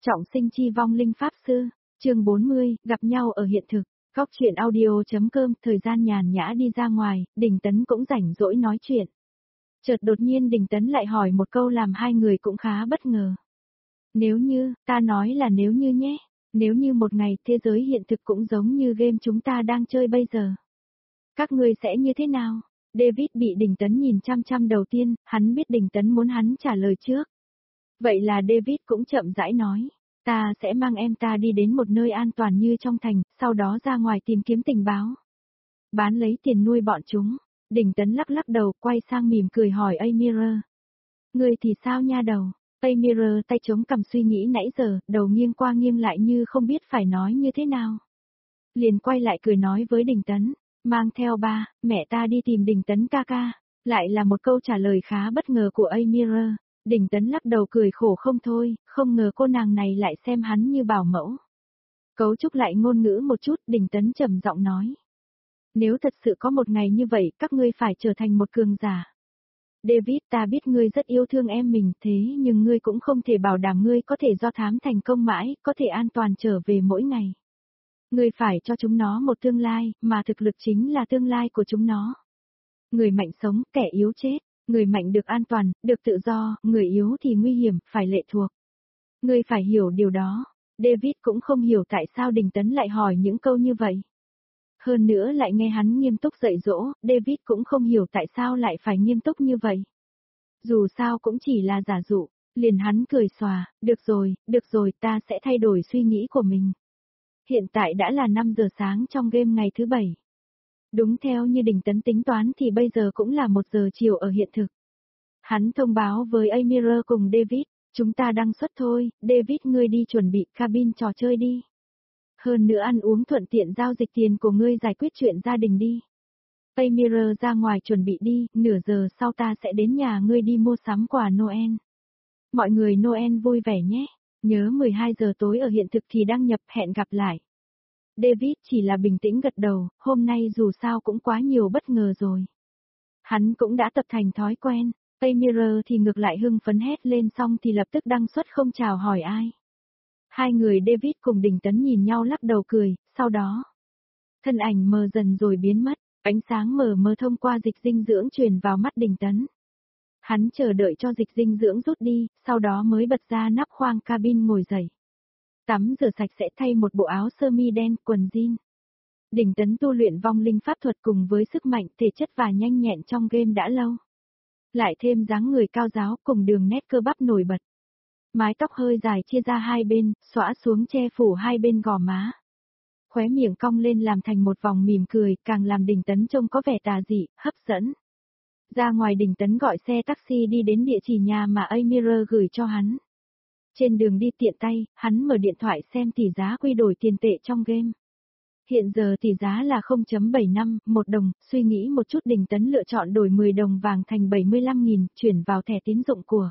Trọng sinh chi vong linh pháp sư, chương 40, gặp nhau ở hiện thực. Góc chuyện audio.com, thời gian nhàn nhã đi ra ngoài, Đình Tấn cũng rảnh rỗi nói chuyện. Chợt đột nhiên Đình Tấn lại hỏi một câu làm hai người cũng khá bất ngờ. Nếu như, ta nói là nếu như nhé, nếu như một ngày thế giới hiện thực cũng giống như game chúng ta đang chơi bây giờ. Các ngươi sẽ như thế nào? David bị Đình Tấn nhìn chăm chăm đầu tiên, hắn biết Đình Tấn muốn hắn trả lời trước. Vậy là David cũng chậm rãi nói, ta sẽ mang em ta đi đến một nơi an toàn như trong thành, sau đó ra ngoài tìm kiếm tình báo. Bán lấy tiền nuôi bọn chúng. Đình Tấn lắc lắc đầu, quay sang mỉm cười hỏi Amira. Ngươi thì sao nha đầu? Amira tay chống cằm suy nghĩ nãy giờ, đầu nghiêng qua nghiêng lại như không biết phải nói như thế nào. Liền quay lại cười nói với Đình Tấn, mang theo ba, mẹ ta đi tìm Đình Tấn ca ca. Lại là một câu trả lời khá bất ngờ của Amira. Đình Tấn lắc đầu cười khổ không thôi, không ngờ cô nàng này lại xem hắn như bảo mẫu. Cấu trúc lại ngôn ngữ một chút, Đình Tấn trầm giọng nói. Nếu thật sự có một ngày như vậy, các ngươi phải trở thành một cường giả. David, ta biết ngươi rất yêu thương em mình, thế nhưng ngươi cũng không thể bảo đảm ngươi có thể do thám thành công mãi, có thể an toàn trở về mỗi ngày. Ngươi phải cho chúng nó một tương lai, mà thực lực chính là tương lai của chúng nó. Người mạnh sống, kẻ yếu chết. Người mạnh được an toàn, được tự do, người yếu thì nguy hiểm, phải lệ thuộc. Ngươi phải hiểu điều đó. David cũng không hiểu tại sao Đình Tấn lại hỏi những câu như vậy. Hơn nữa lại nghe hắn nghiêm túc dạy dỗ, David cũng không hiểu tại sao lại phải nghiêm túc như vậy. Dù sao cũng chỉ là giả dụ, liền hắn cười xòa, được rồi, ta sẽ thay đổi suy nghĩ của mình. Hiện tại đã là 5 giờ sáng trong game ngày thứ 7. Đúng theo như Đình Tấn tính toán thì bây giờ cũng là 1 giờ chiều ở hiện thực. Hắn thông báo với Amira cùng David, chúng ta đăng xuất thôi, David ngươi đi chuẩn bị cabin trò chơi đi. Hơn nữa ăn uống thuận tiện giao dịch tiền của ngươi giải quyết chuyện gia đình đi. Amira ra ngoài chuẩn bị đi, nửa giờ sau ta sẽ đến nhà ngươi đi mua sắm quà Noel. Mọi người Noel vui vẻ nhé, nhớ 12 giờ tối ở hiện thực thì đăng nhập, hẹn gặp lại. David chỉ là bình tĩnh gật đầu, hôm nay dù sao cũng quá nhiều bất ngờ rồi. Hắn cũng đã tập thành thói quen, Amira thì ngược lại hưng phấn hét lên xong thì lập tức đăng xuất không chào hỏi ai. Hai người David cùng Đình Tấn nhìn nhau lắc đầu cười, sau đó. Thân ảnh mờ dần rồi biến mất, ánh sáng mờ mờ thông qua dịch dinh dưỡng truyền vào mắt Đình Tấn. Hắn chờ đợi cho dịch dinh dưỡng rút đi, sau đó mới bật ra nắp khoang cabin ngồi dậy. Tắm rửa sạch sẽ thay một bộ áo sơ mi đen, quần jean. Đình Tấn tu luyện vong linh pháp thuật cùng với sức mạnh thể chất và nhanh nhẹn trong game đã lâu. Lại thêm dáng người cao ráo cùng đường nét cơ bắp nổi bật. Mái tóc hơi dài chia ra hai bên, xõa xuống che phủ hai bên gò má. Khóe miệng cong lên làm thành một vòng mỉm cười, càng làm Đình Tấn trông có vẻ tà dị, hấp dẫn. Ra ngoài Đình Tấn gọi xe taxi đi đến địa chỉ nhà mà Amira gửi cho hắn. Trên đường đi tiện tay, hắn mở điện thoại xem tỷ giá quy đổi tiền tệ trong game. Hiện giờ tỷ giá là 0.75, 1 đồng, suy nghĩ một chút Đình Tấn lựa chọn đổi 10 đồng vàng thành 75.000, chuyển vào thẻ tín dụng của.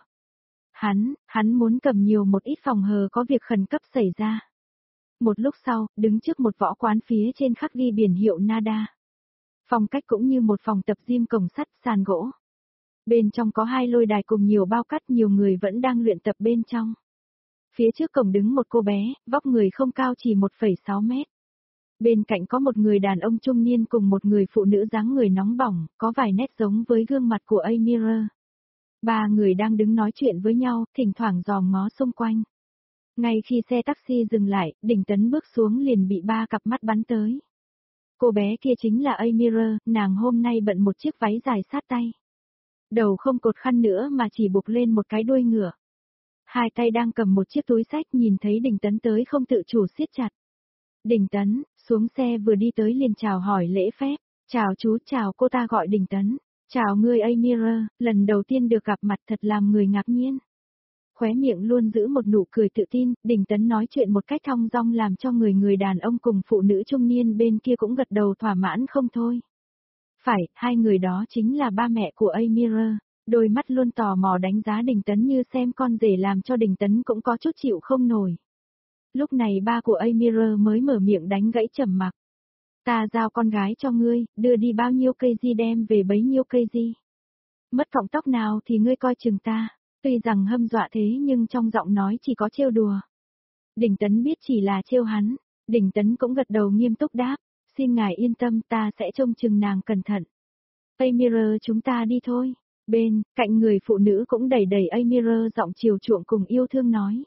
Hắn muốn cầm nhiều một ít phòng hờ có việc khẩn cấp xảy ra. Một lúc sau, đứng trước một võ quán phía trên khắc ghi biển hiệu Nada. Phong cách cũng như một phòng tập gym cổng sắt, sàn gỗ. Bên trong có 2 lôi đài cùng nhiều bao cát, nhiều người vẫn đang luyện tập bên trong. Phía trước cổng đứng một cô bé, vóc người không cao chỉ 1,6 mét. Bên cạnh có một người đàn ông trung niên cùng một người phụ nữ dáng người nóng bỏng, có vài nét giống với gương mặt của Amira. 3 người đang đứng nói chuyện với nhau, thỉnh thoảng dòm ngó xung quanh. Ngay khi xe taxi dừng lại, Đình Tấn bước xuống liền bị 3 cặp mắt bắn tới. Cô bé kia chính là Amira, nàng hôm nay bận một chiếc váy dài sát tay. Đầu không cột khăn nữa mà chỉ buộc lên một cái đuôi ngựa. Hai tay đang cầm một chiếc túi xách, nhìn thấy Đình Tấn tới không tự chủ siết chặt. Đình Tấn, xuống xe vừa đi tới liền chào hỏi lễ phép. Chào chú, chào, cô ta gọi Đình Tấn. Chào ngươi Amira, lần đầu tiên được gặp mặt thật làm người ngạc nhiên. Khóe miệng luôn giữ một nụ cười tự tin, Đình Tấn nói chuyện một cách thong dong làm cho người đàn ông cùng phụ nữ trung niên bên kia cũng gật đầu thỏa mãn không thôi. Phải, 2 người đó chính là ba mẹ của Amira, đôi mắt luôn tò mò đánh giá Đình Tấn như xem con rể làm cho Đình Tấn cũng có chút chịu không nổi. Lúc này ba của Amira mới mở miệng đánh gãy trầm mặc. Ta giao con gái cho ngươi, đưa đi bao nhiêu cây di đem về bấy nhiêu cây di. Mất cọng tóc nào thì ngươi coi chừng ta. Tuy rằng hâm dọa thế nhưng trong giọng nói chỉ có trêu đùa. Đình Tấn biết chỉ là trêu hắn, Đình Tấn cũng gật đầu nghiêm túc đáp, xin ngài yên tâm ta sẽ trông chừng nàng cẩn thận. Amir chúng ta đi thôi. Bên, cạnh người phụ nữ cũng đẩy đẩy Amir giọng chiều chuộng cùng yêu thương nói.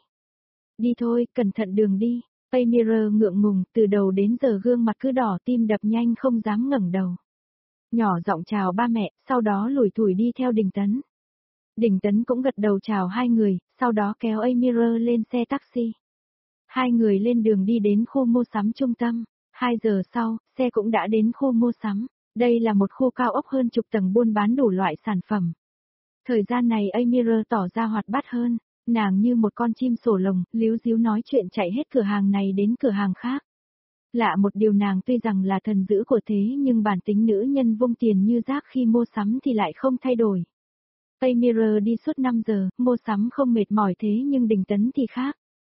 Đi thôi, cẩn thận đường đi. Amir ngượng ngùng, từ đầu đến giờ gương mặt cứ đỏ tim đập nhanh không dám ngẩng đầu. Nhỏ giọng chào ba mẹ, sau đó lủi thủi đi theo Đình Tấn. Đình Tấn cũng gật đầu chào hai người, sau đó kéo Amir lên xe taxi. Hai người lên đường đi đến khu mua sắm trung tâm. 2 giờ sau, xe cũng đã đến khu mua sắm. Đây là một khu cao ốc hơn chục tầng buôn bán đủ loại sản phẩm. Thời gian này Amir tỏ ra hoạt bát hơn, nàng như một con chim sổ lồng, líu díu nói chuyện chạy hết cửa hàng này đến cửa hàng khác. Lạ một điều nàng tuy rằng là thần dữ của thế nhưng bản tính nữ nhân vung tiền như rác khi mua sắm thì lại không thay đổi. Amir đi suốt 5 giờ, mua sắm không mệt mỏi thế nhưng Đình Tấn thì khác.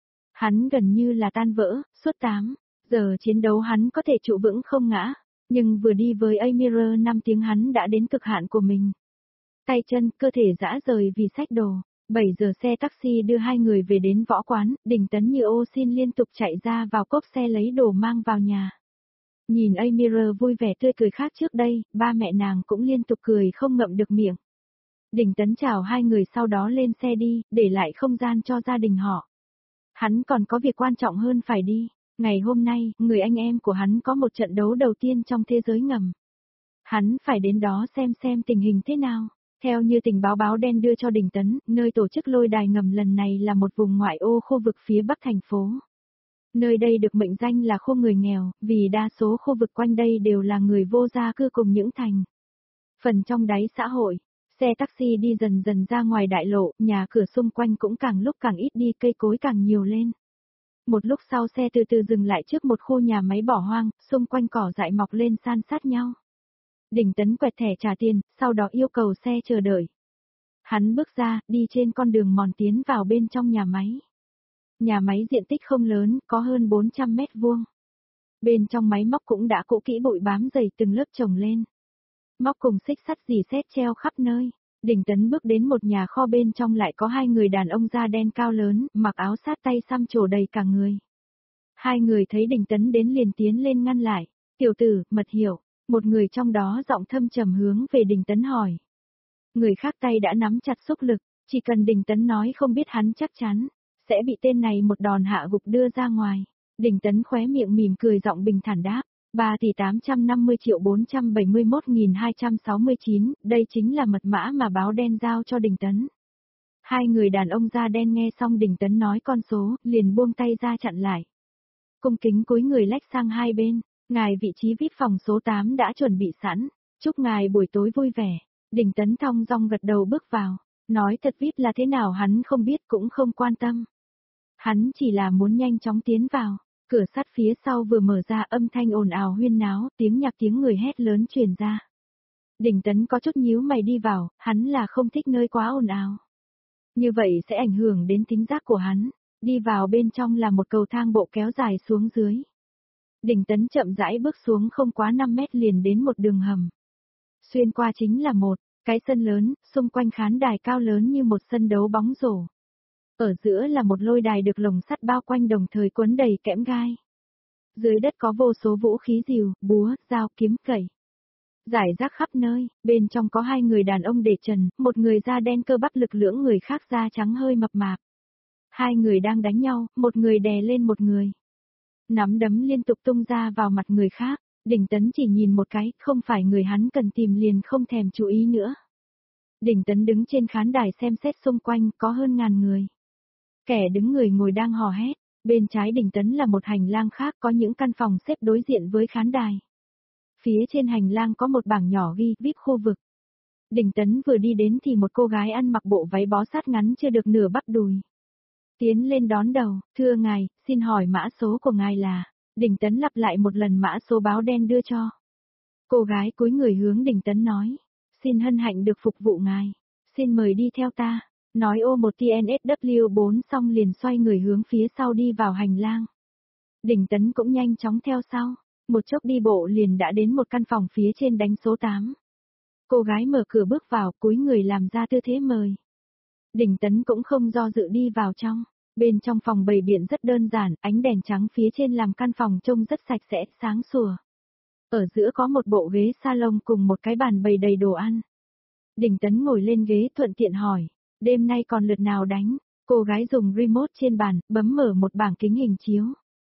Hắn gần như là tan vỡ, suốt 8 giờ chiến đấu hắn có thể trụ vững không ngã, nhưng vừa đi với Amir 5 tiếng hắn đã đến cực hạn của mình. Tay chân, cơ thể rã rời vì xách đồ. 7 giờ xe taxi đưa hai người về đến võ quán, Đình Tấn như ô xin liên tục chạy ra vào cốp xe lấy đồ mang vào nhà. Nhìn Amir vui vẻ tươi cười khác trước đây, ba mẹ nàng cũng liên tục cười không ngậm được miệng. Đình Tấn chào hai người sau đó lên xe đi, để lại không gian cho gia đình họ. Hắn còn có việc quan trọng hơn phải đi. Ngày hôm nay, người anh em của hắn có một trận đấu đầu tiên trong thế giới ngầm. Hắn phải đến đó xem tình hình thế nào. Theo như tình báo báo đen đưa cho Đình Tấn, nơi tổ chức lôi đài ngầm lần này là một vùng ngoại ô khu vực phía bắc thành phố. Nơi đây được mệnh danh là khu người nghèo, vì đa số khu vực quanh đây đều là người vô gia cư cùng những thành phần trong đáy xã hội. Xe taxi đi dần dần ra ngoài đại lộ, nhà cửa xung quanh cũng càng lúc càng ít đi, cây cối càng nhiều lên. Một lúc sau xe từ từ dừng lại trước một khu nhà máy bỏ hoang, xung quanh cỏ dại mọc lên san sát nhau. Đình Tấn quẹt thẻ trả tiền, sau đó yêu cầu xe chờ đợi. Hắn bước ra, đi trên con đường mòn tiến vào bên trong nhà máy. Nhà máy diện tích không lớn, có hơn 400 mét vuông. Bên trong máy móc cũng đã cũ kỹ bụi bám dày từng lớp chồng lên. Móc cùng xích sắt dì xét treo khắp nơi. Đình Tấn bước đến một nhà kho bên trong lại có hai người đàn ông da đen cao lớn, mặc áo sát tay xăm trổ đầy cả người. Hai người thấy Đình Tấn đến liền tiến lên ngăn lại. Tiểu tử, mật hiểu. Một người trong đó giọng thâm trầm hướng về Đình Tấn hỏi. Người khác tay đã nắm chặt xúc lực, chỉ cần Đình Tấn nói không biết hắn chắc chắn, sẽ bị tên này một đòn hạ gục đưa ra ngoài. Đình Tấn khóe miệng mỉm cười giọng bình thản đáp. 3.850.471.269, đây chính là mật mã mà báo đen giao cho Đình Tấn. Hai người đàn ông da đen nghe xong Đình Tấn nói con số, liền buông tay ra chặn lại. Cung kính cúi người lách sang hai bên, ngài vị trí VIP phòng số 8 đã chuẩn bị sẵn, chúc ngài buổi tối vui vẻ. Đình Tấn thong dong gật đầu bước vào, nói thật VIP là thế nào hắn không biết cũng không quan tâm. Hắn chỉ là muốn nhanh chóng tiến vào. Cửa sắt phía sau vừa mở ra âm thanh ồn ào huyên náo, tiếng nhạc tiếng người hét lớn truyền ra. Đình Tấn có chút nhíu mày đi vào, hắn là không thích nơi quá ồn ào. Như vậy sẽ ảnh hưởng đến tính giác của hắn. Đi vào bên trong là một cầu thang bộ kéo dài xuống dưới. Đình Tấn chậm rãi bước xuống không quá 5 mét liền đến một đường hầm. Xuyên qua chính là một cái sân lớn, xung quanh khán đài cao lớn như một sân đấu bóng rổ. Ở giữa là một lôi đài được lồng sắt bao quanh đồng thời quấn đầy kẽm gai. Dưới đất có vô số vũ khí rìu, búa, dao, kiếm, cẩy. Rải rác khắp nơi, bên trong có hai người đàn ông để trần, một người da đen cơ bắp lực lưỡng người khác da trắng hơi mập mạp. Hai người đang đánh nhau, một người đè lên một người. Nắm đấm liên tục tung ra vào mặt người khác, Đình Tấn chỉ nhìn một cái, không phải người hắn cần tìm liền không thèm chú ý nữa. Đình Tấn đứng trên khán đài xem xét xung quanh, có hơn 1000 người. Kẻ đứng người ngồi đang hò hét, bên trái Đình Tấn là một hành lang khác có những căn phòng xếp đối diện với khán đài. Phía trên hành lang có một bảng nhỏ ghi VIP khu vực. Đình Tấn vừa đi đến thì một cô gái ăn mặc bộ váy bó sát ngắn chưa được nửa bắp đùi. Tiến lên đón đầu, thưa ngài, xin hỏi mã số của ngài là. Đình Tấn lặp lại một lần mã số báo đen đưa cho. Cô gái cúi người hướng Đình Tấn nói, xin hân hạnh được phục vụ ngài, xin mời đi theo ta. Nói ô một TNSW4 xong liền xoay người hướng phía sau đi vào hành lang. Đình Tấn cũng nhanh chóng theo sau, một chốc đi bộ liền đã đến một căn phòng phía trên đánh số 8. Cô gái mở cửa bước vào, cúi người làm ra tư thế mời. Đình Tấn cũng không do dự đi vào trong, Bên trong phòng bày biện rất đơn giản, ánh đèn trắng phía trên làm căn phòng trông rất sạch sẽ, sáng sủa. Ở giữa có một bộ ghế salon cùng một cái bàn bày đầy đồ ăn. Đình Tấn ngồi lên ghế thuận tiện hỏi, đêm nay còn lượt nào đánh? Cô gái dùng remote trên bàn, bấm mở một bảng kính hình chiếu.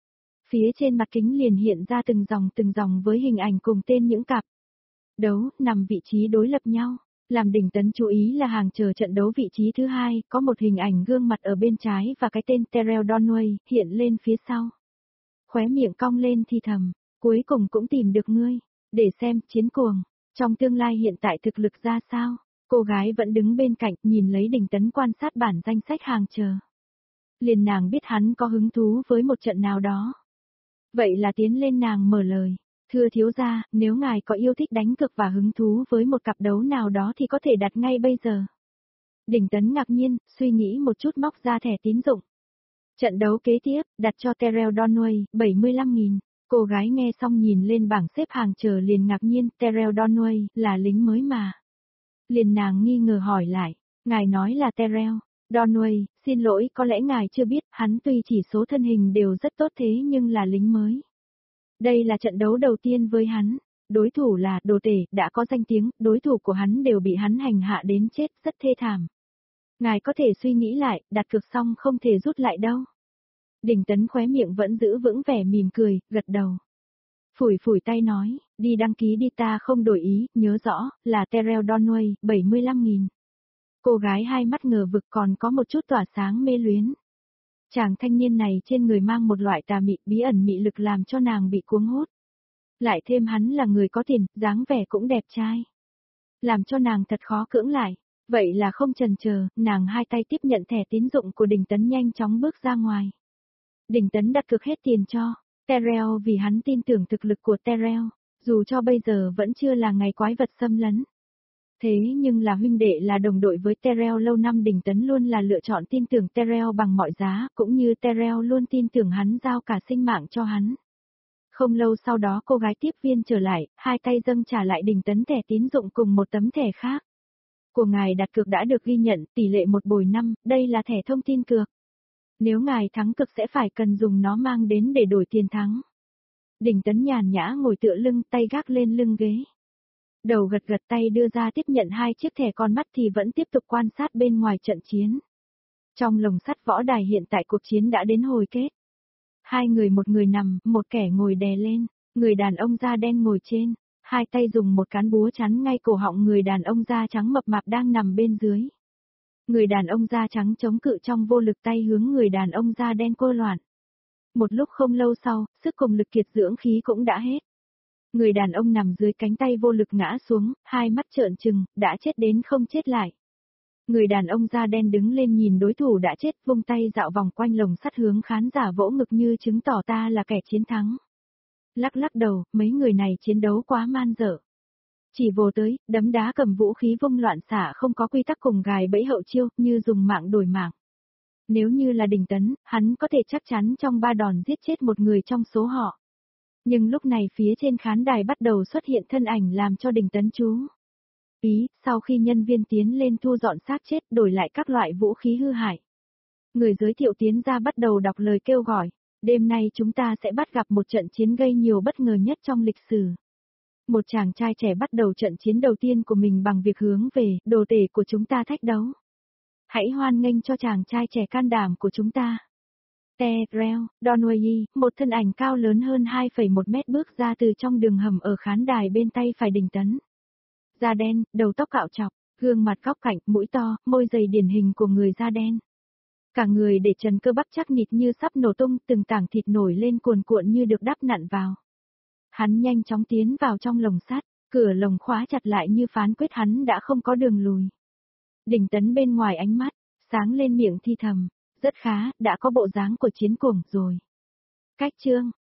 Phía trên mặt kính liền hiện ra từng dòng với hình ảnh cùng tên những cặp đấu, nằm vị trí đối lập nhau. Làm Đình Tấn chú ý là hàng chờ trận đấu vị trí thứ hai, có một hình ảnh gương mặt ở bên trái và cái tên Terrell Donway hiện lên phía sau. Khóe miệng cong lên thì thầm, cuối cùng cũng tìm được ngươi, để xem chiến cuồng, trong tương lai hiện tại thực lực ra sao. Cô gái vẫn đứng bên cạnh nhìn lấy Đình Tấn quan sát bản danh sách hàng chờ. Liền nàng biết hắn có hứng thú với một trận nào đó. Vậy là tiến lên nàng mở lời. Thưa thiếu gia, nếu ngài có yêu thích đánh cược và hứng thú với một cặp đấu nào đó thì có thể đặt ngay bây giờ. Đình Tấn ngạc nhiên, suy nghĩ một chút móc ra thẻ tín dụng. Trận đấu kế tiếp, đặt cho Terrell Donway, 75.000. Cô gái nghe xong nhìn lên bảng xếp hàng chờ liền ngạc nhiên, Terrell Donway, là lính mới mà. Liền nàng nghi ngờ hỏi lại, ngài nói là Terrell Donway, xin lỗi, có lẽ ngài chưa biết, hắn tuy chỉ số thân hình đều rất tốt thế nhưng là lính mới. Đây là trận đấu đầu tiên với hắn, đối thủ là đồ tể, đã có danh tiếng, đối thủ của hắn đều bị hắn hành hạ đến chết, rất thê thảm. Ngài có thể suy nghĩ lại, đặt cược xong không thể rút lại đâu. Đình Tấn khóe miệng vẫn giữ vững vẻ mỉm cười, gật đầu. Phủi phủi tay nói, đi đăng ký đi, ta không đổi ý, nhớ rõ, là Terrell Donway, 75.000. Cô gái hai mắt ngờ vực còn có một chút tỏa sáng mê luyến. Chàng thanh niên này trên người mang một loại tà mị bí ẩn mị lực làm cho nàng bị cuống hút. Lại thêm hắn là người có tiền, dáng vẻ cũng đẹp trai. Làm cho nàng thật khó cưỡng lại. Vậy là không chần chờ, nàng hai tay tiếp nhận thẻ tín dụng của Đình Tấn nhanh chóng bước ra ngoài. Đình Tấn đặt cược hết tiền cho Terrell vì hắn tin tưởng thực lực của Terrell, dù cho bây giờ vẫn chưa là ngày quái vật xâm lấn. Thế nhưng là huynh đệ là đồng đội với Terrell lâu năm, Đình Tấn luôn là lựa chọn tin tưởng Terrell bằng mọi giá, cũng như Terrell luôn tin tưởng hắn giao cả sinh mạng cho hắn. Không lâu sau đó cô gái tiếp viên trở lại, hai tay dâng trả lại Đình Tấn thẻ tín dụng cùng một tấm thẻ khác. Của ngài đặt cược đã được ghi nhận, tỷ lệ 1/5, đây là thẻ thông tin cược. Nếu ngài thắng cược sẽ phải cần dùng nó mang đến để đổi tiền thắng. Đình Tấn nhàn nhã ngồi tựa lưng, tay gác lên lưng ghế. Đầu gật gật tay đưa ra tiếp nhận hai chiếc thẻ, con mắt thì vẫn tiếp tục quan sát bên ngoài trận chiến. Trong lồng sắt võ đài hiện tại cuộc chiến đã đến hồi kết. Hai người, một người nằm, một kẻ ngồi đè lên, người đàn ông da đen ngồi trên, hai tay dùng một cán búa chắn ngay cổ họng người đàn ông da trắng mập mạp đang nằm bên dưới. Người đàn ông da trắng chống cự trong vô lực, tay hướng người đàn ông da đen cô loạn. Một lúc không lâu sau, sức cùng lực kiệt dưỡng khí cũng đã hết. Người đàn ông nằm dưới cánh tay vô lực ngã xuống, hai mắt trợn trừng, đã chết đến không chết lại. Người đàn ông da đen đứng lên nhìn đối thủ đã chết, vung tay dạo vòng quanh lồng sắt hướng khán giả vỗ ngực như chứng tỏ ta là kẻ chiến thắng. Lắc lắc đầu, mấy người này chiến đấu quá man dở. Chỉ vồ tới, đấm đá cầm vũ khí vung loạn xả, không có quy tắc cùng gài bẫy hậu chiêu, như dùng mạng đổi mạng. Nếu như là Đình Tấn, hắn có thể chắc chắn trong 3 đòn giết chết một người trong số họ. Nhưng lúc này phía trên khán đài bắt đầu xuất hiện thân ảnh làm cho Đình Tấn chú ý, sau khi nhân viên tiến lên thu dọn xác chết, đổi lại các loại vũ khí hư hại. Người giới thiệu tiến ra bắt đầu đọc lời kêu gọi, đêm nay chúng ta sẽ bắt gặp một trận chiến gây nhiều bất ngờ nhất trong lịch sử. Một chàng trai trẻ bắt đầu trận chiến đầu tiên của mình bằng việc hướng về đồ tể của chúng ta thách đấu. Hãy hoan nghênh cho chàng trai trẻ can đảm của chúng ta. Terrell Donway, một thân ảnh cao lớn hơn 2,1 mét bước ra từ trong đường hầm ở khán đài bên tay phải Đình Tấn. Da đen, đầu tóc cạo chọc, gương mặt góc cạnh, mũi to, môi dày điển hình của người da đen. Cả người để trần cơ bắp chắc nịt như sắp nổ tung, từng tảng thịt nổi lên cuồn cuộn như được đắp nặn vào. Hắn nhanh chóng tiến vào trong lồng sắt, cửa lồng khóa chặt lại như phán quyết hắn đã không có đường lùi. Đình Tấn bên ngoài ánh mắt, sáng lên miệng thi thầm, rất khá, đã có bộ dáng của chiến cuồng rồi. Cách chương